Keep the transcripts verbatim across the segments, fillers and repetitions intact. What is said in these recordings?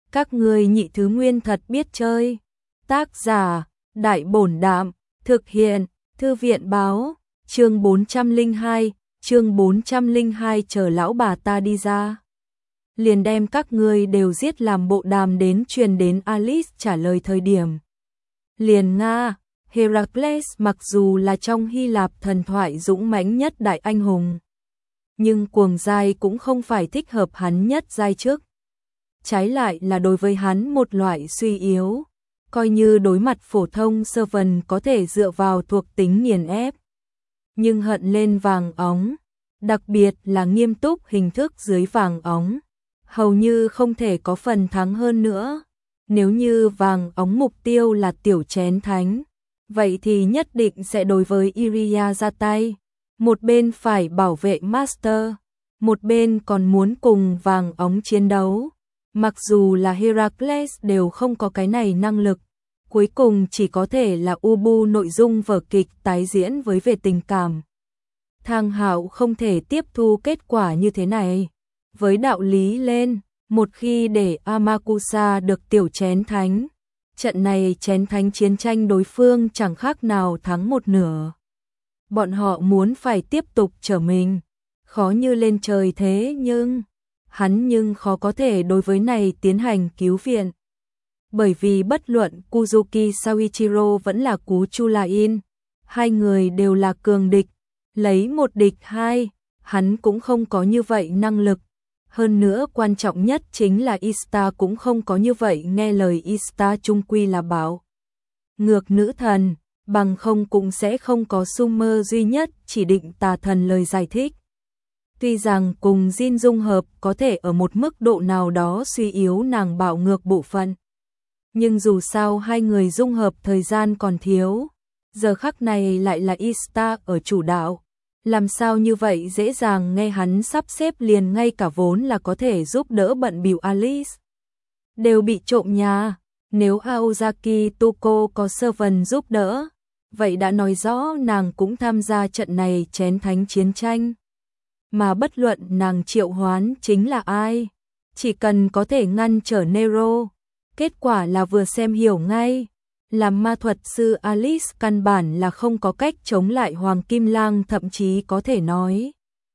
Các ngươi nhị thứ nguyên thật biết chơi. Tác giả, Đại Bổn Đạm, thực hiện, Thư viện Báo, chương bốn trăm lẻ hai, chương bốn trăm lẻ hai chờ lão bà ta đi ra. Liền đem các ngươi đều giết làm bộ đàm đến truyền đến Alice trả lời thời điểm. Liền Nga, Heracles mặc dù là trong Hy Lạp thần thoại dũng mãnh nhất đại anh hùng, nhưng cuồng giai cũng không phải thích hợp hắn nhất giai trước. Trái lại là đối với hắn một loại suy yếu, coi như đối mặt phổ thông sơ vần có thể dựa vào thuộc tính nghiền ép. Nhưng hận lên vàng óng, đặc biệt là nghiêm túc hình thức dưới vàng óng, hầu như không thể có phần thắng hơn nữa. Nếu như vàng óng mục tiêu là tiểu chén thánh, vậy thì nhất định sẽ đối với Iria ra tay. Một bên phải bảo vệ Master, một bên còn muốn cùng vàng óng chiến đấu. Mặc dù là Heracles đều không có cái này năng lực, cuối cùng chỉ có thể là Ubu nội dung vở kịch tái diễn với về tình cảm. Thang Hạo không thể tiếp thu kết quả như thế này. Với đạo lý lên, một khi để Amakusa được tiểu chén thánh, trận này chén thánh chiến tranh đối phương chẳng khác nào thắng một nửa. Bọn họ muốn phải tiếp tục trở mình, khó như lên trời thế nhưng, hắn nhưng khó có thể đối với này tiến hành cứu viện. Bởi vì bất luận Kuzuki Saichiro vẫn là Cú Chulain, hai người đều là cường địch, lấy một địch hai, hắn cũng không có như vậy năng lực. Hơn nữa quan trọng nhất chính là Ista cũng không có như vậy nghe lời. Ista chung quy là bảo ngược nữ thần, bằng không cũng sẽ không có Sumer duy nhất chỉ định tà thần lời giải thích. Tuy rằng cùng Jin dung hợp có thể ở một mức độ nào đó suy yếu nàng bạo ngược bộ phận, nhưng dù sao hai người dung hợp thời gian còn thiếu, giờ khắc này lại là Ista ở chủ đạo. Làm sao như vậy dễ dàng nghe hắn sắp xếp liền ngay cả vốn là có thể giúp đỡ bận bịu Alice đều bị trộm nhà. Nếu Aozaki Tuko có Servant giúp đỡ, vậy đã nói rõ nàng cũng tham gia trận này chén thánh chiến tranh. Mà bất luận nàng triệu hoán chính là ai, chỉ cần có thể ngăn trở Nero, kết quả là vừa xem hiểu ngay. Làm ma thuật sư Alice căn bản là không có cách chống lại Hoàng Kim Lang, thậm chí có thể nói.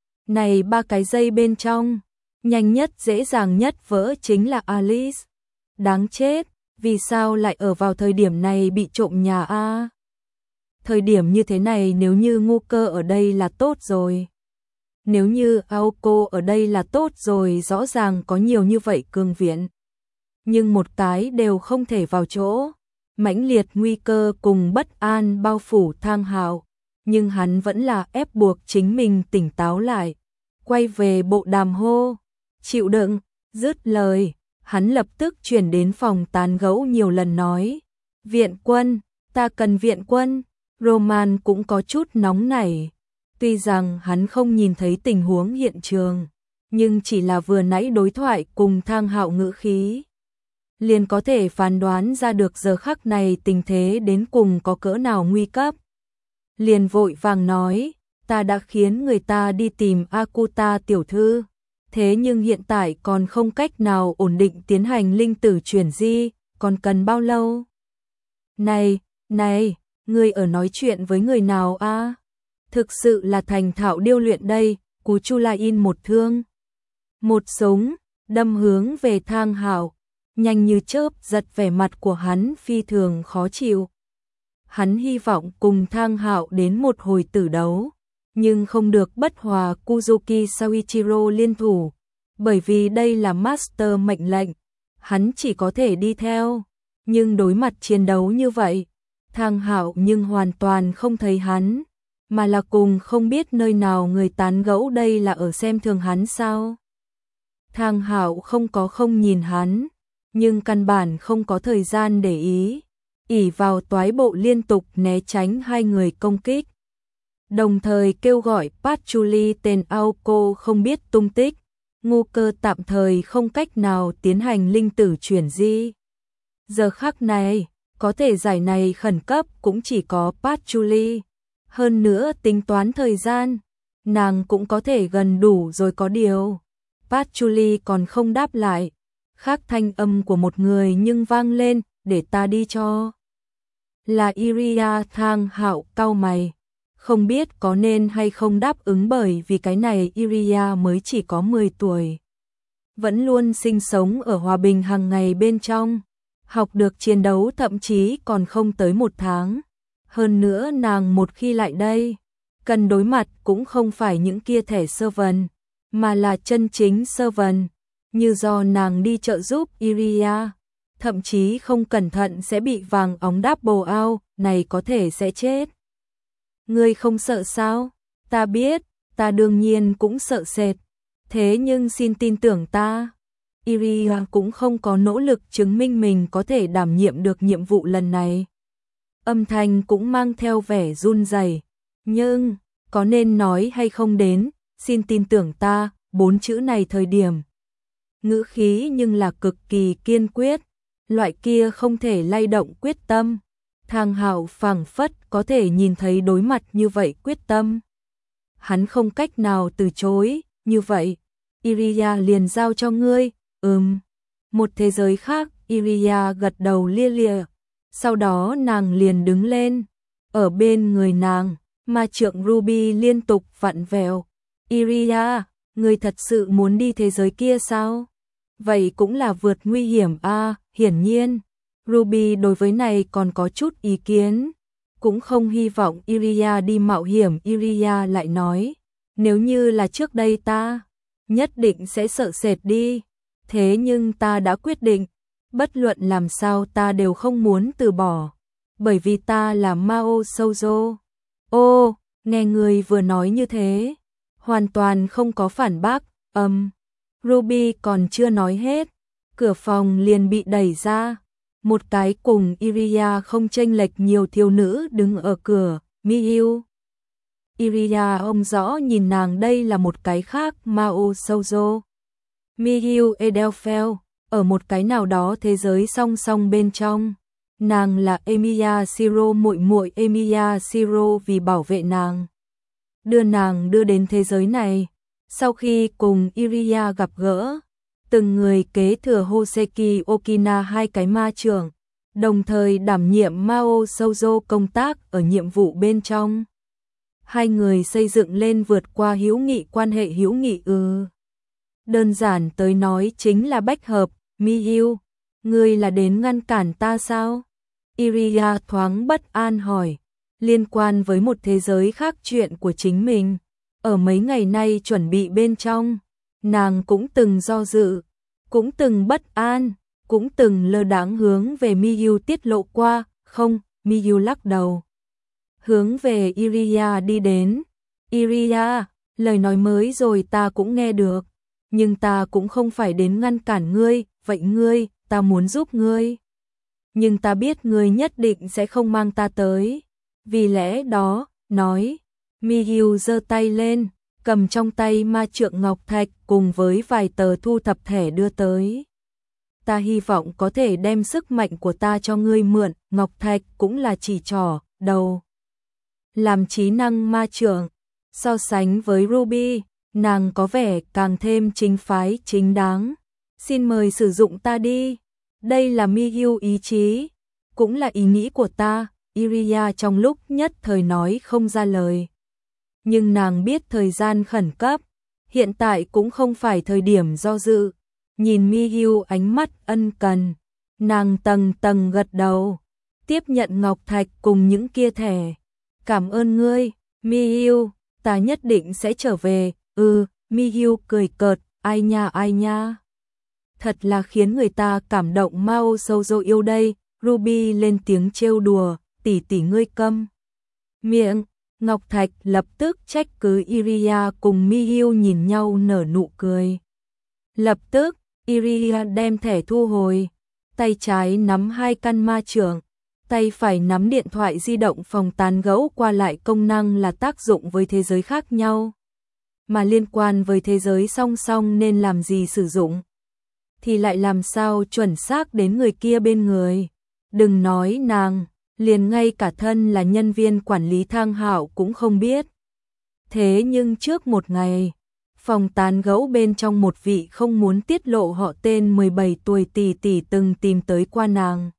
Này ba cái dây bên trong, nhanh nhất dễ dàng nhất vỡ chính là Alice. Đáng chết, vì sao lại ở vào thời điểm này bị trộm nhà a? Thời điểm như thế này nếu như ngu cơ ở đây là tốt rồi. Nếu như Aoko ở đây là tốt rồi, rõ ràng có nhiều như vậy cường viện. Nhưng một cái đều không thể vào chỗ. Mãnh liệt nguy cơ cùng bất an bao phủ Thang Hạo, nhưng hắn vẫn là ép buộc chính mình tỉnh táo lại, quay về bộ đàm hô, chịu đựng. Dứt lời, hắn lập tức chuyển đến phòng tán gẫu nhiều lần nói, viện quân, ta cần viện quân. Roman cũng có chút nóng nảy, tuy rằng hắn không nhìn thấy tình huống hiện trường, nhưng chỉ là vừa nãy đối thoại cùng Thang Hạo ngữ khí, liền có thể phán đoán ra được giờ khắc này tình thế đến cùng có cỡ nào nguy cấp. Liền vội vàng nói, ta đã khiến người ta đi tìm Akuta tiểu thư, thế nhưng hiện tại còn không cách nào ổn định tiến hành linh tử chuyển di, còn cần bao lâu? Này, này, ngươi ở nói chuyện với người nào a? Thực sự là thành thạo điêu luyện đây. Cú Chulain một thương, một súng, đâm hướng về Thang Hạo, nhanh như chớp, giật vẻ mặt của hắn phi thường khó chịu. Hắn hy vọng cùng Thang Hạo đến một hồi tử đấu, nhưng không được bất hòa Kuzuki Saichiro liên thủ, bởi vì đây là Master mệnh lệnh, hắn chỉ có thể đi theo. Nhưng đối mặt chiến đấu như vậy, Thang Hạo nhưng hoàn toàn không thấy hắn, mà là cùng không biết nơi nào người tán gẫu. Đây là ở xem thường hắn sao? Thang Hạo không có không nhìn hắn, nhưng căn bản không có thời gian để ý, ỷ vào toái bộ liên tục né tránh hai người công kích, đồng thời kêu gọi Patchouli tên Aoko không biết tung tích, ngu cơ tạm thời không cách nào tiến hành linh tử chuyển di. Giờ khắc này, có thể giải này khẩn cấp cũng chỉ có Patchouli, hơn nữa tính toán thời gian, nàng cũng có thể gần đủ rồi. Có điều, Patchouli còn không đáp lại. khác thanh âm của một người nhưng vang lên, để ta đi cho. Là Iria. Thang Hạo cau mày, không biết có nên hay không đáp ứng, bởi vì cái này Iria mới chỉ có mười tuổi. Vẫn luôn sinh sống ở hòa bình hàng ngày bên trong, học được chiến đấu thậm chí còn không tới một tháng. Hơn nữa nàng một khi lại đây, cần đối mặt cũng không phải những kia thẻ servant, mà là chân chính servant, như do nàng đi trợ giúp Iria, thậm chí không cẩn thận sẽ bị vàng óng double out, này có thể sẽ chết. Ngươi không sợ sao? Ta biết, ta đương nhiên cũng sợ sệt, thế nhưng xin tin tưởng ta. Iria cũng không có nỗ lực chứng minh mình có thể đảm nhiệm được nhiệm vụ lần này. Âm thanh cũng mang theo vẻ run rẩy, nhưng có nên nói hay không đến, xin tin tưởng ta, bốn chữ này thời điểm. Ngữ khí nhưng là cực kỳ kiên quyết, loại kia không thể lay động quyết tâm. Thang Hạo phảng phất có thể nhìn thấy đối mặt như vậy quyết tâm. Hắn không cách nào từ chối, như vậy, Iria liền giao cho ngươi, ừm. Một thế giới khác, Iria gật đầu lia lịa, sau đó nàng liền đứng lên, ở bên người nàng, ma trượng Ruby liên tục vặn vẹo. Iria, ngươi thật sự muốn đi thế giới kia sao? Vậy cũng là vượt nguy hiểm a. À, hiển nhiên, Ruby đối với này còn có chút ý kiến, cũng không hy vọng Iria đi mạo hiểm. Iria lại nói, nếu như là trước đây ta, nhất định sẽ sợ sệt đi, thế nhưng ta đã quyết định, bất luận làm sao ta đều không muốn từ bỏ, bởi vì ta là Mao Shoujo. Ô, nghe người vừa nói như thế, hoàn toàn không có phản bác, âm. Ruby còn chưa nói hết, cửa phòng liền bị đẩy ra, một cái cùng Iria không chênh lệch nhiều thiếu nữ đứng ở cửa, Miyu. Iria ông rõ nhìn nàng, đây là một cái khác Mao Shoujo. Miyu Edelfell, ở một cái nào đó thế giới song song bên trong. Nàng là Emiya Shiro muội muội. Emiya Shiro vì bảo vệ nàng, đưa nàng đưa đến thế giới này. Sau khi cùng Iria gặp gỡ, từng người kế thừa Hoseki Okina hai cái ma trưởng, đồng thời đảm nhiệm Mao Shoujo công tác ở nhiệm vụ bên trong. Hai người xây dựng lên vượt qua hữu nghị quan hệ hữu nghị ư. Đơn giản tới nói chính là bách hợp. Miyu, ngươi là đến ngăn cản ta sao? Iria thoáng bất an hỏi, liên quan với một thế giới khác chuyện của chính mình. Ở mấy ngày nay chuẩn bị bên trong, nàng cũng từng do dự, cũng từng bất an, cũng từng lơ đãng hướng về Miyu tiết lộ qua. Không, Miyu lắc đầu, hướng về Iria đi đến. Iria, lời nói mới rồi ta cũng nghe được, nhưng ta cũng không phải đến ngăn cản ngươi. Vậy ngươi, ta muốn giúp ngươi, nhưng ta biết ngươi nhất định sẽ không mang ta tới. Vì lẽ đó, nói. Miyu giơ tay lên, cầm trong tay ma trượng ngọc thạch cùng với vài tờ thu thập thẻ đưa tới. Ta hy vọng có thể đem sức mạnh của ta cho ngươi mượn. Ngọc thạch cũng là chỉ trỏ, đầu làm trí năng ma trượng. So sánh với Ruby, nàng có vẻ càng thêm chính phái chính đáng. Xin mời sử dụng ta đi. Đây là Miyu ý chí, cũng là ý nghĩ của ta. Iria trong lúc nhất thời nói không ra lời. Nhưng nàng biết thời gian khẩn cấp, hiện tại cũng không phải thời điểm do dự. Nhìn Miyu ánh mắt ân cần, nàng tầng tầng gật đầu, tiếp nhận ngọc thạch cùng những kia thẻ. Cảm ơn ngươi, Miyu, ta nhất định sẽ trở về. Ừ, Miyu cười cợt, ai nha ai nha. Thật là khiến người ta cảm động. Mao Shoujo yêu đây. Ruby lên tiếng trêu đùa, tỷ tỷ ngươi câm miệng. Ngọc Thạch lập tức trách cứ. Iria cùng Miyu nhìn nhau nở nụ cười. Lập tức, Iria đem thẻ thu hồi, tay trái nắm hai căn ma trượng, tay phải nắm điện thoại di động phòng tán gẫu qua lại. Công năng là tác dụng với thế giới khác nhau, mà liên quan với thế giới song song nên làm gì sử dụng, thì lại làm sao chuẩn xác đến người kia bên người. Đừng nói nàng, liền ngay cả thân là nhân viên quản lý Thang Hạo cũng không biết. Thế nhưng trước một ngày, Phòng tán gẫu bên trong một vị không muốn tiết lộ họ tên mười bảy tuổi tỷ tỷ từng tìm tới qua nàng.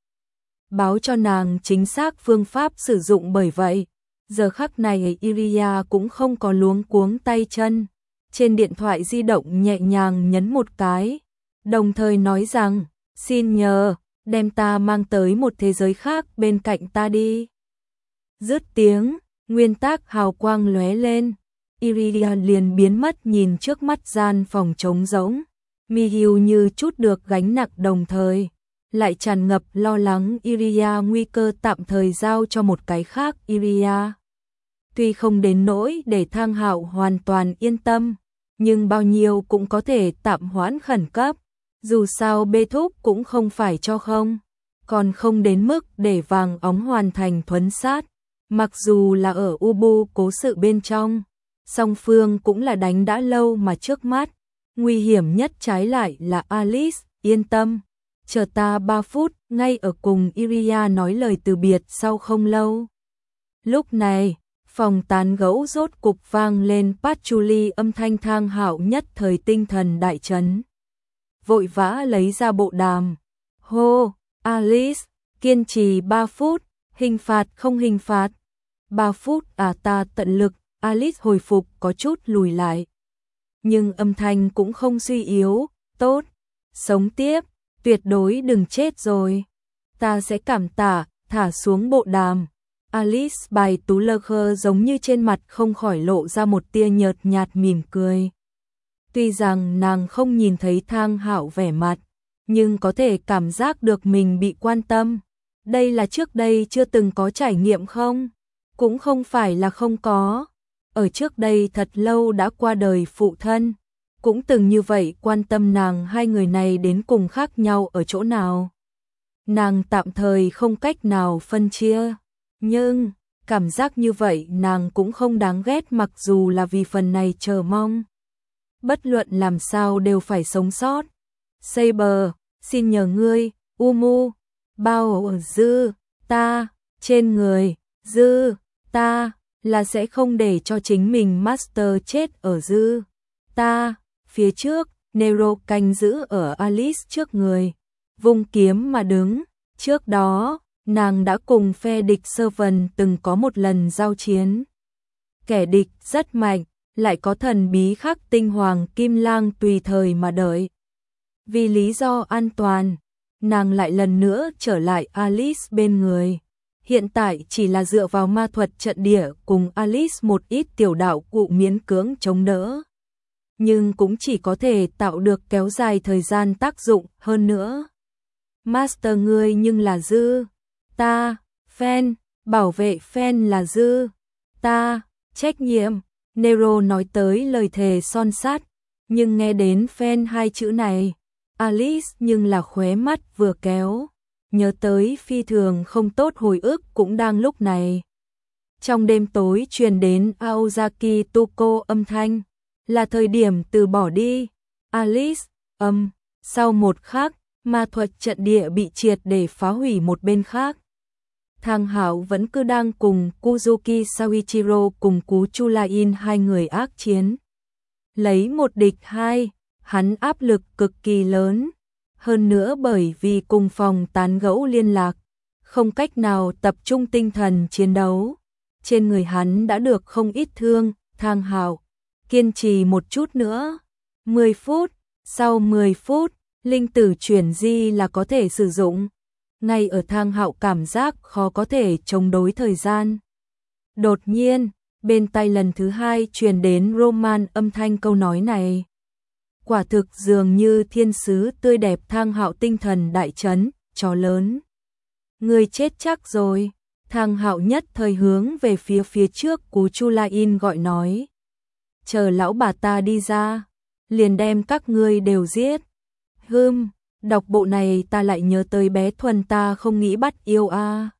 Báo cho nàng chính xác phương pháp sử dụng, bởi vậy, giờ khắc này Iria cũng không có luống cuống tay chân. Trên điện thoại di động nhẹ nhàng nhấn một cái, đồng thời nói rằng, xin nhờ, đem ta mang tới một thế giới khác bên cạnh ta đi. Dứt tiếng, nguyên tắc hào quang lóe lên, Iria liền biến mất nhìn trước mắt gian phòng trống rỗng. Mihiu như chút được gánh nặng, đồng thời lại tràn ngập lo lắng Iria nguy cơ tạm thời giao cho một cái khác. Iria tuy không đến nỗi để Thang Hạo hoàn toàn yên tâm, nhưng bao nhiêu cũng có thể tạm hoãn khẩn cấp. Dù sao bê thúc cũng không phải cho không, còn không đến mức để vàng óng hoàn thành thuấn sát. Mặc dù là ở Ubu cố sự bên trong, song phương cũng là đánh đã lâu mà trước mắt, nguy hiểm nhất trái lại là Alice. Yên tâm, chờ ta ba phút. Ngay ở cùng Iria nói lời từ biệt sau không lâu. Lúc này, phòng tán gẫu rốt cục vang lên patchouli âm thanh. Thang Hạo nhất thời tinh thần đại chấn, vội vã lấy ra bộ đàm. Hô, Alice, kiên trì ba phút, hình phạt không hình phạt? ba phút à, ta tận lực. Alice hồi phục có chút lùi lại, nhưng âm thanh cũng không suy yếu. Tốt, sống tiếp, tuyệt đối đừng chết rồi. Ta sẽ cảm tạ. Thả xuống bộ đàm, Alice bài tú lơ khơ giống như trên mặt không khỏi lộ ra một tia nhợt nhạt mỉm cười. Tuy rằng nàng không nhìn thấy Thang Hạo vẻ mặt, nhưng có thể cảm giác được mình bị quan tâm. Đây là trước đây chưa từng có trải nghiệm không? Cũng không phải là không có. Ở trước đây thật lâu đã qua đời phụ thân, cũng từng như vậy quan tâm nàng. Hai người này đến cùng khác nhau ở chỗ nào? Nàng tạm thời không cách nào phân chia, nhưng cảm giác như vậy nàng cũng không đáng ghét, mặc dù là vì phần này chờ mong. Bất luận làm sao đều phải sống sót. Saber, xin nhờ ngươi, Umu, bao ở dư ta, trên người, dư ta, là sẽ không để cho chính mình Master chết ở dư ta. Phía trước, Nero canh giữ ở Alice trước người, vung kiếm mà đứng. Trước đó, nàng đã cùng phe địch Servant từng có một lần giao chiến. Kẻ địch rất mạnh, lại có thần bí khắc tinh hoàng kim lang tùy thời mà đợi. Vì lý do an toàn, nàng lại lần nữa trở lại Alice bên người. Hiện tại chỉ là dựa vào ma thuật trận địa cùng Alice một ít tiểu đạo cụ miễn cưỡng chống đỡ, nhưng cũng chỉ có thể tạo được kéo dài thời gian tác dụng. Hơn nữa, Master ngươi nhưng là dư ta, Fan, bảo vệ Fan là dư ta, trách nhiệm. Nero nói tới lời thề son sắt, nhưng nghe đến Fan hai chữ này, Alice nhưng là khóe mắt vừa kéo, nhớ tới phi thường không tốt hồi ức cũng đang lúc này. Trong đêm tối truyền đến Aozaki Tuko âm thanh, là thời điểm từ bỏ đi, Alice. Âm, sau một khắc, ma thuật trận địa bị triệt để phá hủy. Một bên khác, Thang Hạo vẫn cứ đang cùng Kuzuki Sawichiro cùng Cú Chulain hai người ác chiến. Lấy một địch hai, hắn áp lực cực kỳ lớn. Hơn nữa bởi vì cùng phòng tán gẫu liên lạc, không cách nào tập trung tinh thần chiến đấu. Trên người hắn đã được không ít thương. Thang Hạo, kiên trì một chút nữa. mười phút, sau mười phút, linh tử chuyển di là có thể sử dụng. Ngay ở Thang Hạo cảm giác khó có thể chống đối thời gian, đột nhiên, bên tai lần thứ hai truyền đến Roman âm thanh. Câu nói này quả thực dường như thiên sứ tươi đẹp. Thang Hạo tinh thần đại chấn, chó lớn, người chết chắc rồi. Thang Hạo nhất thời hướng về phía phía trước. Cú Chulain gọi nói, chờ lão bà ta đi ra, liền đem các ngươi đều giết. Hừm, đọc bộ này ta lại nhớ tới bé Thuần, ta không nghĩ bắt yêu a. À.